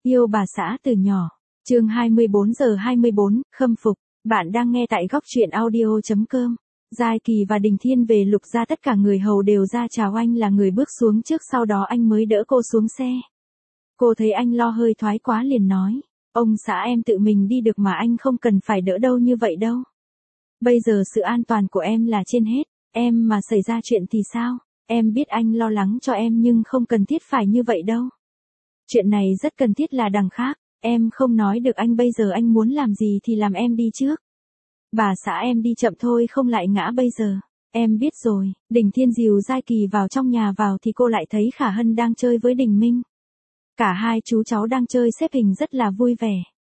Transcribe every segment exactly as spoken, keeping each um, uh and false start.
Yêu bà xã từ nhỏ. Chương hai mươi bốn giờ hai mươi bốn, khâm phục. Bạn đang nghe tại góc truyện audio chấm com. Giai Kỳ và Đình Thiên về Lục gia, tất cả người hầu đều ra chào anh, là người bước xuống trước, sau đó anh mới đỡ cô xuống xe. Cô thấy anh lo hơi thoái quá liền nói, ông xã em tự mình đi được mà, anh không cần phải đỡ đâu như vậy đâu. Bây giờ sự an toàn của em là trên hết, em mà xảy ra chuyện thì sao? Em biết anh lo lắng cho em nhưng không cần thiết phải như vậy đâu. Chuyện này rất cần thiết là đằng khác, em không nói được anh, bây giờ anh muốn làm gì thì làm, em đi trước. Bà xã em đi chậm thôi không lại ngã bây giờ. Em biết rồi. Đình Thiên dìu Giai Kỳ vào trong nhà, vào thì cô lại thấy Khả Hân đang chơi với Đình Minh. Cả hai chú cháu đang chơi xếp hình rất là vui vẻ.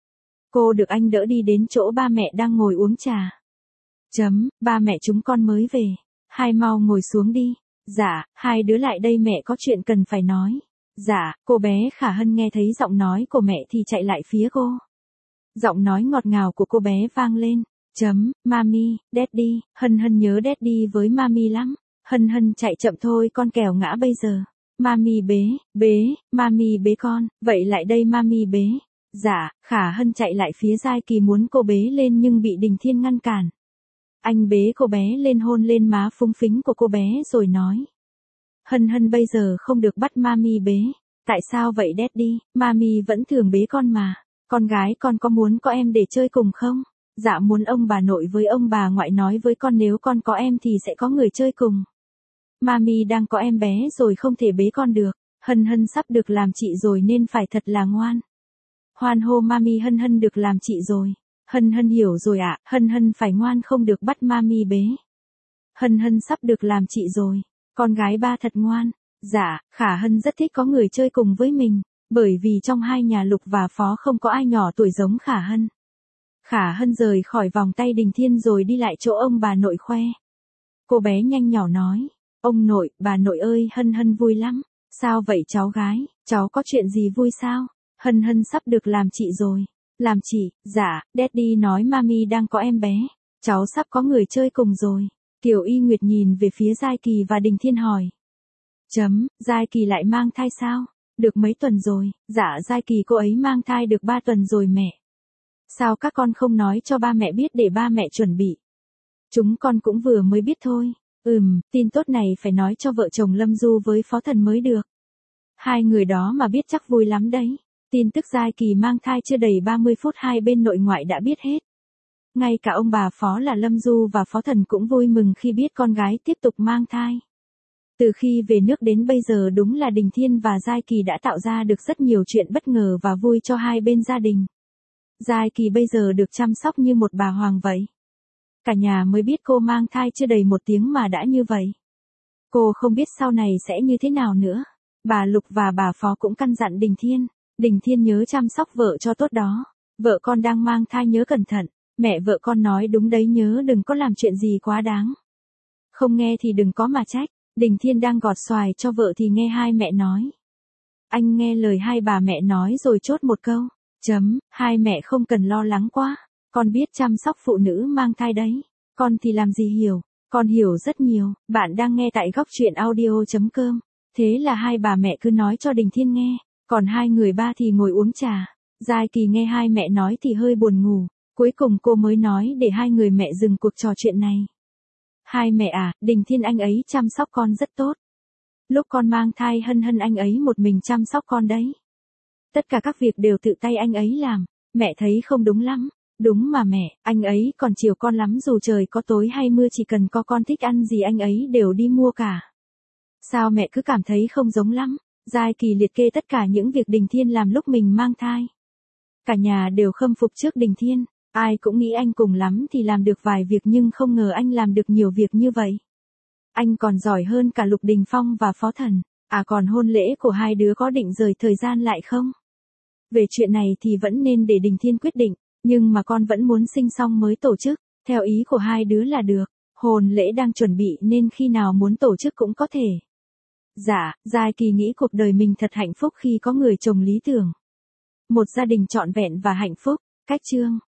Cô được anh đỡ đi đến chỗ ba mẹ đang ngồi uống trà. Chấm, ba mẹ chúng con mới về. Hai mau ngồi xuống đi. Dạ, hai đứa lại đây, mẹ có chuyện cần phải nói. Dạ, cô bé Khả Hân nghe thấy giọng nói của mẹ thì chạy lại phía cô. Giọng nói ngọt ngào của cô bé vang lên. Chấm, Mami, Daddy, Hân Hân nhớ Daddy với Mami lắm. Hân Hân chạy chậm thôi con, kẻo ngã bây giờ. Mami bế, bế, Mami bế con, vậy lại đây Mami bế. Dạ, Khả Hân chạy lại phía Giai Kỳ muốn cô bế lên nhưng bị Đình Thiên ngăn cản. Anh bế cô bé lên, hôn lên má phúng phính của cô bé rồi nói. Hân Hân bây giờ không được bắt Mami bế. Tại sao vậy Daddy? Mami vẫn thường bế con mà. Con gái con có muốn có em để chơi cùng không? Dạ muốn, ông bà nội với ông bà ngoại nói với con nếu con có em thì sẽ có người chơi cùng. Mami đang có em bé rồi, không thể bế con được. Hân Hân sắp được làm chị rồi nên phải thật là ngoan. Hoan hô Mami, Hân Hân được làm chị rồi. Hân Hân hiểu rồi ạ, à, Hân Hân phải ngoan, không được bắt Mami bế. Hân Hân sắp được làm chị rồi. Con gái ba thật ngoan. Dạ, Khả Hân rất thích có người chơi cùng với mình, bởi vì trong hai nhà Lục và Phó không có ai nhỏ tuổi giống Khả Hân. Khả Hân rời khỏi vòng tay Đình Thiên rồi đi lại chỗ ông bà nội khoe. Cô bé nhanh nhỏ nói, ông nội, bà nội ơi, Hân Hân vui lắm. Sao vậy cháu gái, cháu có chuyện gì vui sao? Hân Hân sắp được làm chị rồi. Làm chị? Dạ, Daddy nói Mami đang có em bé. Cháu sắp có người chơi cùng rồi. Kiều Y Nguyệt nhìn về phía Giai Kỳ và Đình Thiên hỏi. Chấm, Giai Kỳ lại mang thai sao? Được mấy tuần rồi? Dạ Giai Kỳ cô ấy mang thai được ba tuần rồi mẹ. Sao các con không nói cho ba mẹ biết để ba mẹ chuẩn bị? Chúng con cũng vừa mới biết thôi. Ừm, tin tốt này phải nói cho vợ chồng Lâm Du với Phó Thần mới được. Hai người đó mà biết chắc vui lắm đấy. Tin tức Giai Kỳ mang thai chưa đầy ba mươi phút hai bên nội ngoại đã biết hết. Ngay cả ông bà Phó là Lâm Du và Phó Thần cũng vui mừng khi biết con gái tiếp tục mang thai. Từ khi về nước đến bây giờ đúng là Đình Thiên và Giai Kỳ đã tạo ra được rất nhiều chuyện bất ngờ và vui cho hai bên gia đình. Giai Kỳ bây giờ được chăm sóc như một bà hoàng vậy. Cả nhà mới biết cô mang thai chưa đầy một tiếng mà đã như vậy. Cô không biết sau này sẽ như thế nào nữa. Bà Lục và bà Phó cũng căn dặn Đình Thiên. Đình Thiên nhớ chăm sóc vợ cho tốt đó. Vợ con đang mang thai nhớ cẩn thận. Mẹ vợ con nói đúng đấy, nhớ đừng có làm chuyện gì quá đáng. Không nghe thì đừng có mà trách. Đình Thiên đang gọt xoài cho vợ thì nghe hai mẹ nói. Anh nghe lời hai bà mẹ nói rồi chốt một câu. Chấm, hai mẹ không cần lo lắng quá. Con biết chăm sóc phụ nữ mang thai đấy. Con thì làm gì hiểu. Con hiểu rất nhiều. Bạn đang nghe tại góc truyện audio chấm com. Thế là hai bà mẹ cứ nói cho Đình Thiên nghe. Còn hai người ba thì ngồi uống trà. Giai Kỳ nghe hai mẹ nói thì hơi buồn ngủ. Cuối cùng cô mới nói để hai người mẹ dừng cuộc trò chuyện này. Hai mẹ à, Đình Thiên anh ấy chăm sóc con rất tốt. Lúc con mang thai Hân Hân anh ấy một mình chăm sóc con đấy. Tất cả các việc đều tự tay anh ấy làm. Mẹ thấy không đúng lắm. Đúng mà mẹ, anh ấy còn chiều con lắm, dù trời có tối hay mưa, chỉ cần có con thích ăn gì anh ấy đều đi mua cả. Sao mẹ cứ cảm thấy không giống lắm? Giai Kỳ liệt kê tất cả những việc Đình Thiên làm lúc mình mang thai. Cả nhà đều khâm phục trước Đình Thiên. Ai cũng nghĩ anh cùng lắm thì làm được vài việc, nhưng không ngờ anh làm được nhiều việc như vậy. Anh còn giỏi hơn cả Lục Đình Phong và Phó Thần. À còn hôn lễ của hai đứa có định rời thời gian lại không? Về chuyện này thì vẫn nên để Đình Thiên quyết định. Nhưng mà con vẫn muốn sinh xong mới tổ chức. Theo ý của hai đứa là được. Hôn lễ đang chuẩn bị nên khi nào muốn tổ chức cũng có thể. Dạ, Giai Kỳ nghĩ cuộc đời mình thật hạnh phúc khi có người chồng lý tưởng. Một gia đình trọn vẹn và hạnh phúc. Cách chương